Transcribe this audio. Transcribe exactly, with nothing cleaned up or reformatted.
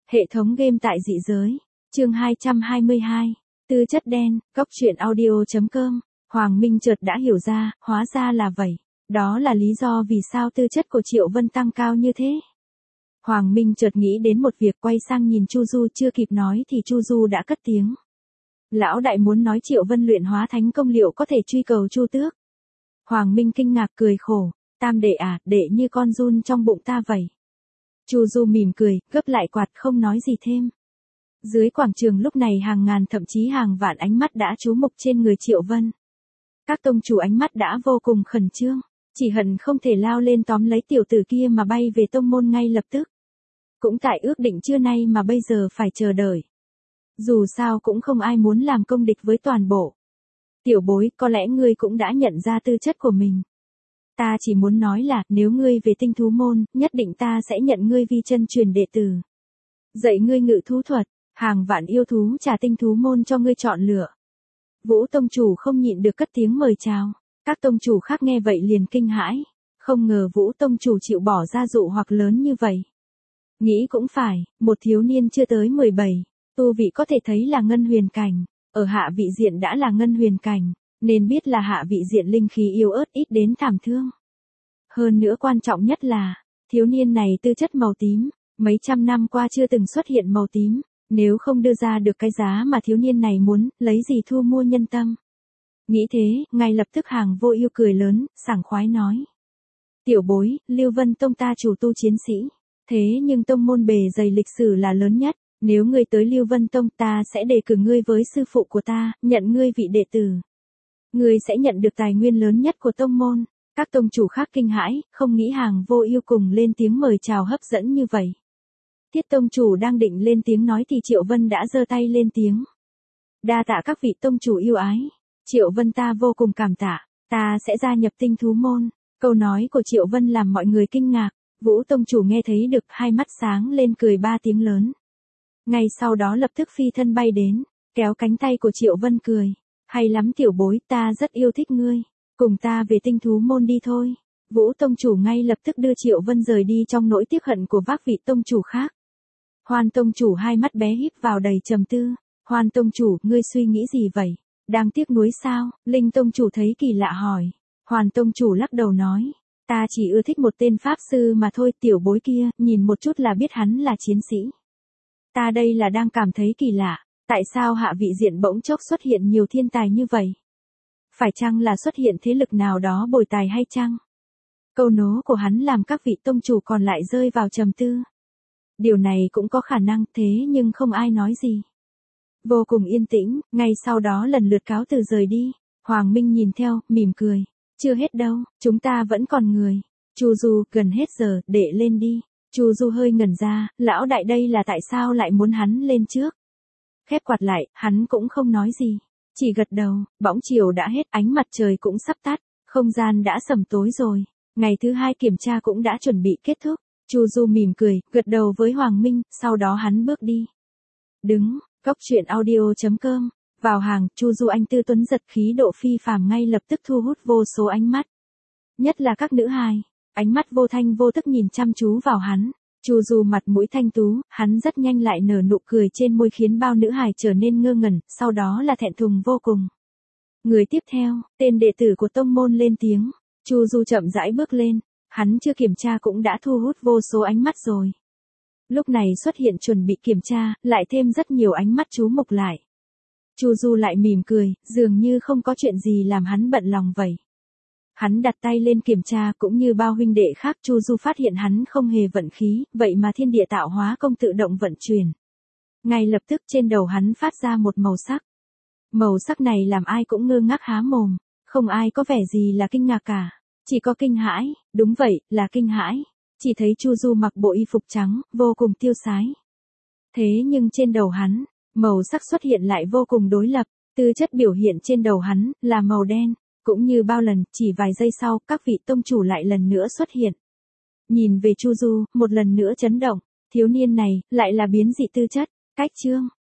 Hệ thống game tại dị giới. Chương hai trăm hai mươi hai. Tư chất đen, cóc truyện audio chấm com. Hoàng Minh chợt đã hiểu ra, hóa ra là vậy. Đó là lý do vì sao tư chất của Triệu Vân tăng cao như thế. Hoàng Minh chợt nghĩ đến một việc, quay sang nhìn Chu Du, chưa kịp nói thì Chu Du đã cất tiếng. Lão đại muốn nói Triệu Vân luyện hóa thánh công liệu có thể truy cầu Chu Tước. Hoàng Minh kinh ngạc cười khổ, tam đệ à, đệ như con giun trong bụng ta vậy. Chu Du mỉm cười, gấp lại quạt không nói gì thêm. Dưới quảng trường lúc này hàng ngàn thậm chí hàng vạn ánh mắt đã chú mục trên người Triệu Vân. Các tông chủ ánh mắt đã vô cùng khẩn trương, chỉ hận không thể lao lên tóm lấy tiểu tử kia mà bay về tông môn ngay lập tức. Cũng tại ước định trưa nay mà bây giờ phải chờ đợi. Dù sao cũng không ai muốn làm công địch với toàn bộ. Tiểu bối, có lẽ ngươi cũng đã nhận ra tư chất của mình. Ta chỉ muốn nói là, nếu ngươi về tinh thú môn, nhất định ta sẽ nhận ngươi vi chân truyền đệ tử. Dạy ngươi ngự thú thuật, hàng vạn yêu thú trả tinh thú môn cho ngươi chọn lựa. Vũ tông chủ không nhịn được cất tiếng mời chào. Các tông chủ khác nghe vậy liền kinh hãi. Không ngờ Vũ tông chủ chịu bỏ ra dụ hoặc lớn như vậy. Nghĩ cũng phải, một thiếu niên chưa tới mười bảy, tu vị có thể thấy là ngân huyền cảnh, ở hạ vị diện đã là ngân huyền cảnh, nên biết là hạ vị diện linh khí yếu ớt ít đến thảm thương. Hơn nữa quan trọng nhất là, thiếu niên này tư chất màu tím, mấy trăm năm qua chưa từng xuất hiện màu tím, nếu không đưa ra được cái giá mà thiếu niên này muốn, lấy gì thu mua nhân tâm. Nghĩ thế, ngay lập tức Hàng Vô Yêu cười lớn, sảng khoái nói. Tiểu bối, Lưu Vân Tông ta chủ tu chiến sĩ, thế nhưng tông môn bề dày lịch sử là lớn nhất, nếu ngươi tới Lưu Vân Tông ta sẽ đề cử ngươi với sư phụ của ta, nhận ngươi vị đệ tử. Ngươi sẽ nhận được tài nguyên lớn nhất của tông môn. Các tông chủ khác kinh hãi, không nghĩ Hàng Vô Yêu cùng lên tiếng mời chào hấp dẫn như vậy. Tiết tông chủ đang định lên tiếng nói thì Triệu Vân đã giơ tay lên tiếng. Đa tạ các vị tông chủ yêu ái. Triệu Vân ta vô cùng cảm tạ, ta sẽ gia nhập tinh thú môn. Câu nói của Triệu Vân làm mọi người kinh ngạc. Vũ tông chủ nghe thấy được, hai mắt sáng lên cười ba tiếng lớn. Ngay sau đó lập tức phi thân bay đến, kéo cánh tay của Triệu Vân cười. Hay lắm tiểu bối, ta rất yêu thích ngươi. Cùng ta về tinh thú môn đi thôi. Vũ tông chủ ngay lập tức đưa Triệu Vân rời đi trong nỗi tiếc hận của các vị tông chủ khác. Hoan tông chủ hai mắt bé híp vào đầy trầm tư. Hoan tông chủ, ngươi suy nghĩ gì vậy? Đang tiếc nuối sao? Linh tông chủ thấy kỳ lạ hỏi. Hoan tông chủ lắc đầu nói. Ta chỉ ưa thích một tên pháp sư mà thôi, tiểu bối kia, nhìn một chút là biết hắn là chiến sĩ. Ta đây là đang cảm thấy kỳ lạ, tại sao hạ vị diện bỗng chốc xuất hiện nhiều thiên tài như vậy? Phải chăng là xuất hiện thế lực nào đó bồi tài hay chăng? Câu nố của hắn làm các vị tông chủ còn lại rơi vào trầm tư. Điều này cũng có khả năng, thế nhưng không ai nói gì. Vô cùng yên tĩnh, ngay sau đó lần lượt cáo từ rời đi. Hoàng Minh nhìn theo, mỉm cười. Chưa hết đâu, chúng ta vẫn còn người. Chu Du, gần hết giờ, đệ lên đi. Chu Du hơi ngẩn ra, lão đại đây là tại sao lại muốn hắn lên trước? Khép quạt lại, hắn cũng không nói gì. Chỉ gật đầu, bỗng chiều đã hết, ánh mặt trời cũng sắp tắt, không gian đã sầm tối rồi. Ngày thứ hai kiểm tra cũng đã chuẩn bị kết thúc. Chu Du mỉm cười, gật đầu với Hoàng Minh, sau đó hắn bước đi. Đứng, cóc truyện audio chấm com. Vào hàng, Chu Du anh tư tuấn giật khí độ phi phàm ngay lập tức thu hút vô số ánh mắt. Nhất là các nữ hài, ánh mắt vô thanh vô tức nhìn chăm chú vào hắn. Chu Du mặt mũi thanh tú, hắn rất nhanh lại nở nụ cười trên môi khiến bao nữ hài trở nên ngơ ngẩn, sau đó là thẹn thùng vô cùng. Người tiếp theo, tên đệ tử của tông môn lên tiếng. Chu Du chậm rãi bước lên, hắn chưa kiểm tra cũng đã thu hút vô số ánh mắt rồi. Lúc này xuất hiện chuẩn bị kiểm tra, lại thêm rất nhiều ánh mắt chú mục lại. Chu Du lại mỉm cười, dường như không có chuyện gì làm hắn bận lòng vậy. Hắn đặt tay lên kiểm tra cũng như bao huynh đệ khác. Chu Du phát hiện hắn không hề vận khí, vậy mà thiên địa tạo hóa công tự động vận chuyển. Ngay lập tức trên đầu hắn phát ra một màu sắc. Màu sắc này làm ai cũng ngơ ngác há mồm, không ai có vẻ gì là kinh ngạc cả, chỉ có kinh hãi, đúng vậy, là kinh hãi. Chỉ thấy Chu Du mặc bộ y phục trắng, vô cùng tiêu sái. Thế nhưng trên đầu hắn, màu sắc xuất hiện lại vô cùng đối lập, tư chất biểu hiện trên đầu hắn là màu đen, cũng như bao lần, chỉ vài giây sau, các vị tông chủ lại lần nữa xuất hiện. Nhìn về Chu Du, một lần nữa chấn động, thiếu niên này lại là biến dị tư chất. Cách chương